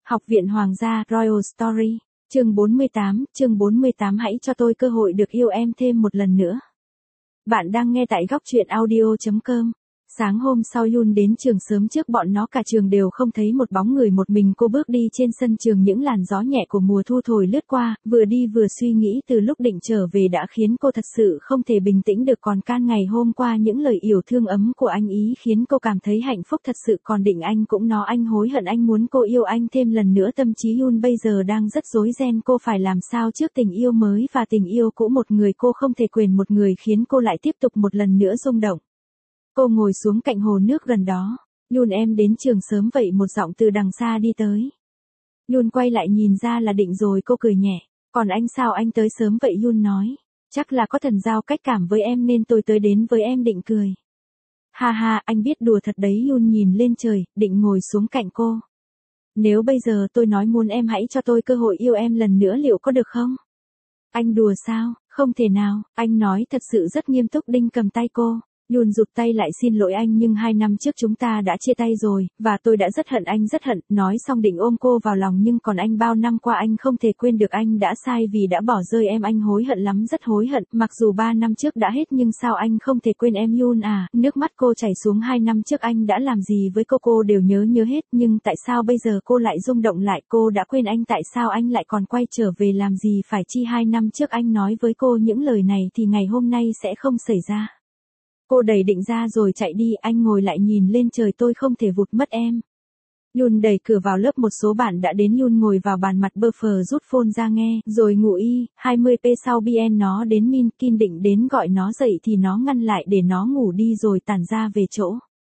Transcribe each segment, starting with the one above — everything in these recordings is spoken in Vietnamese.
Học viện Hoàng gia Royal Story, chương 48, hãy cho tôi cơ hội được yêu em thêm một lần nữa. Bạn đang nghe tại góc truyện audio.com. Sáng hôm sau Yoon đến trường sớm trước bọn nó, cả trường đều không thấy một bóng người, một mình cô bước đi trên sân trường, những làn gió nhẹ của mùa thu thổi lướt qua, vừa đi vừa suy nghĩ từ lúc định trở về đã khiến cô thật sự không thể bình tĩnh được, còn Can ngày hôm qua những lời yêu thương ấm của anh ý khiến cô cảm thấy hạnh phúc thật sự, còn Định anh cũng nói anh hối hận anh muốn cô yêu anh thêm lần nữa. Tâm trí Yoon bây giờ đang rất rối ren, cô phải làm sao trước tình yêu mới và tình yêu cũ, một người cô không thể quên, một người khiến cô lại tiếp tục một lần nữa rung động. Cô ngồi xuống cạnh hồ nước gần đó. Yoon, em đến trường sớm vậy, một giọng từ đằng xa đi tới. Yoon quay lại nhìn ra là Định rồi, cô cười nhẹ. Còn anh sao anh tới sớm vậy? Yoon nói. Chắc là có thần giao cách cảm với em nên tôi tới đến với em. Định cười. Ha ha, anh biết đùa thật đấy. Yoon nhìn lên trời, Định ngồi xuống cạnh cô. Nếu bây giờ tôi nói muốn em hãy cho tôi cơ hội yêu em lần nữa liệu có được không? Anh đùa sao? Không thể nào, anh nói thật sự rất nghiêm túc. Định cầm tay cô. Yoon rụt tay lại, xin lỗi anh, nhưng 2 năm trước chúng ta đã chia tay rồi, và tôi đã rất hận anh, rất hận. Nói xong Định ôm cô vào lòng, nhưng còn anh, bao năm qua anh không thể quên được, anh đã sai vì đã bỏ rơi em, anh hối hận lắm, rất hối hận, mặc dù 3 năm trước đã hết nhưng sao anh không thể quên em? Yoon à, nước mắt cô chảy xuống. 2 năm trước anh đã làm gì với cô đều nhớ hết, nhưng tại sao bây giờ cô lại rung động lại, cô đã quên anh, tại sao anh lại còn quay trở về làm gì? Phải chi 2 năm trước anh nói với cô những lời này thì ngày hôm nay sẽ không xảy ra. Cô đẩy Định ra rồi chạy đi, anh ngồi lại nhìn lên trời, tôi không thể vụt mất em. Yoon đẩy cửa vào lớp, một số bạn đã đến. Yoon ngồi vào bàn, mặt bơ phờ, rút phone ra nghe, rồi ngủ y. 20p sau BN nó đến Min Kin, Định đến gọi nó dậy thì nó ngăn lại để nó ngủ đi rồi tản ra về chỗ.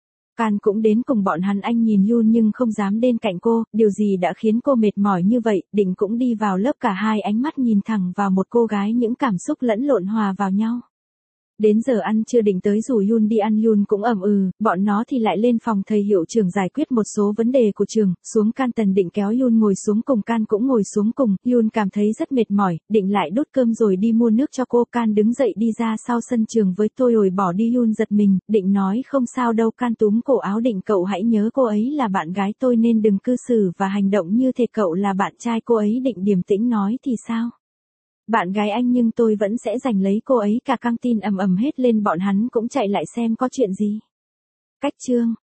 Can cũng đến cùng bọn hắn, anh nhìn Yoon nhưng không dám đến cạnh cô, điều gì đã khiến cô mệt mỏi như vậy? Định cũng đi vào lớp, cả hai ánh mắt nhìn thẳng vào một cô gái, những cảm xúc lẫn lộn hòa vào nhau. Đến giờ ăn trưa Định tới rủ Yoon đi ăn, Yoon cũng bọn nó thì lại lên phòng thầy hiệu trưởng giải quyết một số vấn đề của trường. Xuống Canton, Định kéo Yoon ngồi xuống cùng, Can cũng ngồi xuống cùng. Yoon cảm thấy rất mệt mỏi, Định lại đút cơm rồi đi mua nước cho cô. Can đứng dậy đi ra sau sân trường với tôi rồi bỏ đi. Yoon giật mình, Định nói không sao đâu. Can túm cổ áo Định, cậu hãy nhớ cô ấy là bạn gái tôi nên đừng cư xử và hành động như thể cậu là bạn trai cô ấy. Định điềm tĩnh nói, thì sao? Bạn gái anh, nhưng tôi vẫn sẽ giành lấy cô ấy. Cả căng tin ầm ầm hết lên, bọn hắn cũng chạy lại xem có chuyện gì. Cách chương